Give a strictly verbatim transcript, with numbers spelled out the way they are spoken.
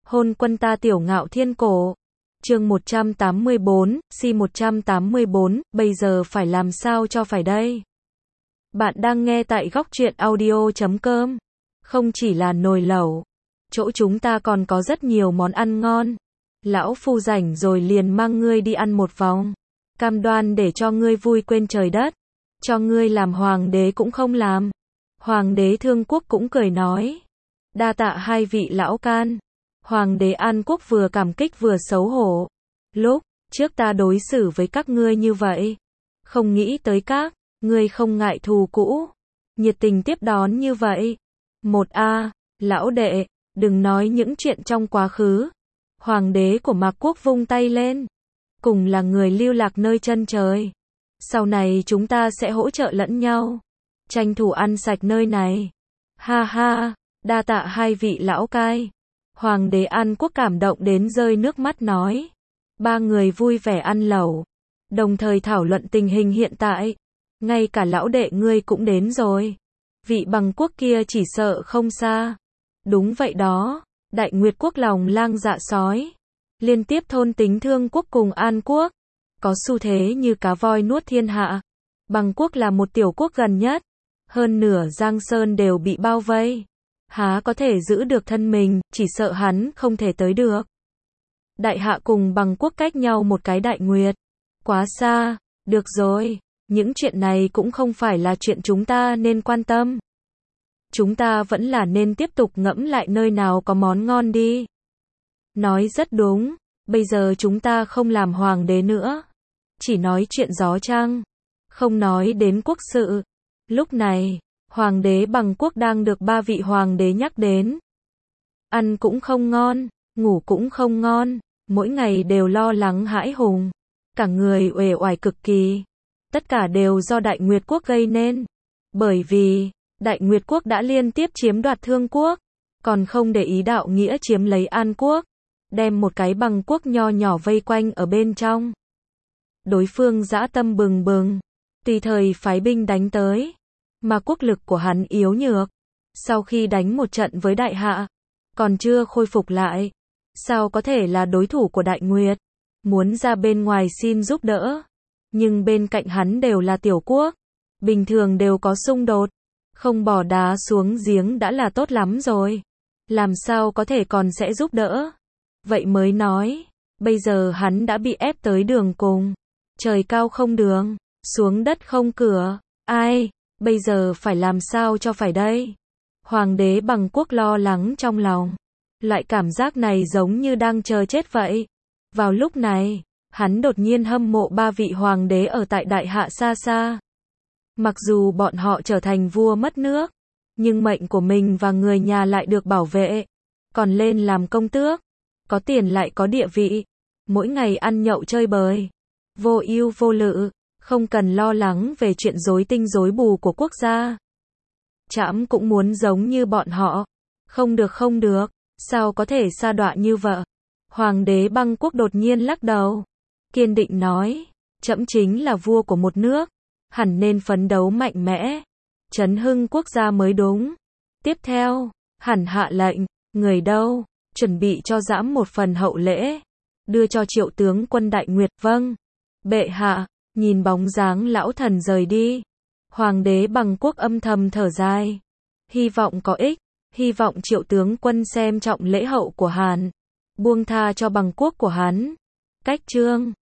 Hôn quân ta tiểu ngạo thiên cổ. Chương một trăm tám mươi bốn, si một trăm tám mươi bốn, bây giờ phải làm sao cho phải đây? Bạn đang nghe tại góc truyện audio chấm com. Không chỉ là nồi lẩu, chỗ chúng ta còn có rất nhiều món ăn ngon. Lão phu rảnh rồi liền mang ngươi đi ăn một vòng. Cam đoan để cho ngươi vui quên trời đất. Cho ngươi làm hoàng đế cũng không làm. Hoàng đế Thương Quốc cũng cười nói. Đa tạ hai vị lão can. Hoàng đế An Quốc vừa cảm kích vừa xấu hổ. Lúc trước ta đối xử với các ngươi như vậy. Không nghĩ tới các ngươi không ngại thù cũ. Nhiệt tình tiếp đón như vậy. Một a lão đệ, đừng nói những chuyện trong quá khứ. Hoàng đế của Mạc Quốc vung tay lên. Cùng là người lưu lạc nơi chân trời. Sau này chúng ta sẽ hỗ trợ lẫn nhau. Tranh thủ ăn sạch nơi này. Ha ha, đa tạ hai vị lão cai. Hoàng đế An Quốc cảm động đến rơi nước mắt nói. Ba người vui vẻ ăn lẩu. Đồng thời thảo luận tình hình hiện tại. Ngay cả lão đệ ngươi cũng đến rồi. Vị bằng quốc kia chỉ sợ không xa. Đúng vậy đó. Đại Nguyệt Quốc lòng lang dạ sói. Liên tiếp thôn tính Thương Quốc cùng An Quốc. Có xu thế như cá voi nuốt thiên hạ. Bằng quốc là một tiểu quốc gần nhất. Hơn nửa Giang Sơn đều bị bao vây. Há có thể giữ được thân mình, chỉ sợ hắn không thể tới được. Đại hạ cùng Bằng quốc cách nhau một cái đại nguyệt. Quá xa, được rồi, những chuyện này cũng không phải là chuyện chúng ta nên quan tâm. Chúng ta vẫn là nên tiếp tục ngẫm lại nơi nào có món ngon đi. Nói rất đúng, bây giờ chúng ta không làm hoàng đế nữa. Chỉ nói chuyện gió trăng, không nói đến quốc sự. Lúc này, hoàng đế Bằng quốc đang được ba vị hoàng đế nhắc đến. Ăn cũng không ngon, ngủ cũng không ngon, mỗi ngày đều lo lắng hãi hùng. Cả người uể oải cực kỳ. Tất cả đều do Đại Nguyệt Quốc gây nên. Bởi vì, Đại Nguyệt Quốc đã liên tiếp chiếm đoạt Thương Quốc. Còn không để ý đạo nghĩa chiếm lấy An Quốc. Đem một cái Bằng quốc nho nhỏ vây quanh ở bên trong. Đối phương dã tâm bừng bừng. Tùy thời phái binh đánh tới. Mà quốc lực của hắn yếu nhược. Sau khi đánh một trận với Đại Hạ. Còn chưa khôi phục lại. Sao có thể là đối thủ của Đại Nguyệt. Muốn ra bên ngoài xin giúp đỡ. Nhưng bên cạnh hắn đều là tiểu quốc. Bình thường đều có xung đột. Không bỏ đá xuống giếng đã là tốt lắm rồi. Làm sao có thể còn sẽ giúp đỡ. Vậy mới nói. Bây giờ hắn đã bị ép tới đường cùng. Trời cao không đường. Xuống đất không cửa. Ai, bây giờ phải làm sao cho phải đây. Hoàng đế Bằng quốc lo lắng trong lòng. Loại cảm giác này giống như đang chờ chết vậy. Vào lúc này, hắn đột nhiên hâm mộ ba vị hoàng đế ở tại Đại Hạ xa xa. Mặc dù bọn họ trở thành vua mất nước, nhưng mệnh của mình và người nhà lại được bảo vệ. Còn lên làm công tước, có tiền lại có địa vị, mỗi ngày ăn nhậu chơi bời, vô ưu vô lự, không cần lo lắng về chuyện rối tinh rối mù của quốc gia. Trẫm cũng muốn giống như bọn họ. Không được không được, sao có thể sa đọa như vậy. Hoàng đế Bằng quốc đột nhiên lắc đầu, kiên định nói, trẫm chính là vua của một nước, hẳn nên phấn đấu mạnh mẽ, trấn hưng quốc gia mới đúng. Tiếp theo, hẳn hạ lệnh, người đâu, chuẩn bị cho trẫm một phần hậu lễ, đưa cho Triệu tướng quân Đại Nguyệt. Vâng, bệ hạ. Nhìn bóng dáng lão thần rời đi, hoàng đế Bằng quốc âm thầm thở dài, hy vọng có ích, hy vọng Triệu tướng quân xem trọng lễ hậu của Hàn, buông tha cho Bằng quốc của hắn. Cách chương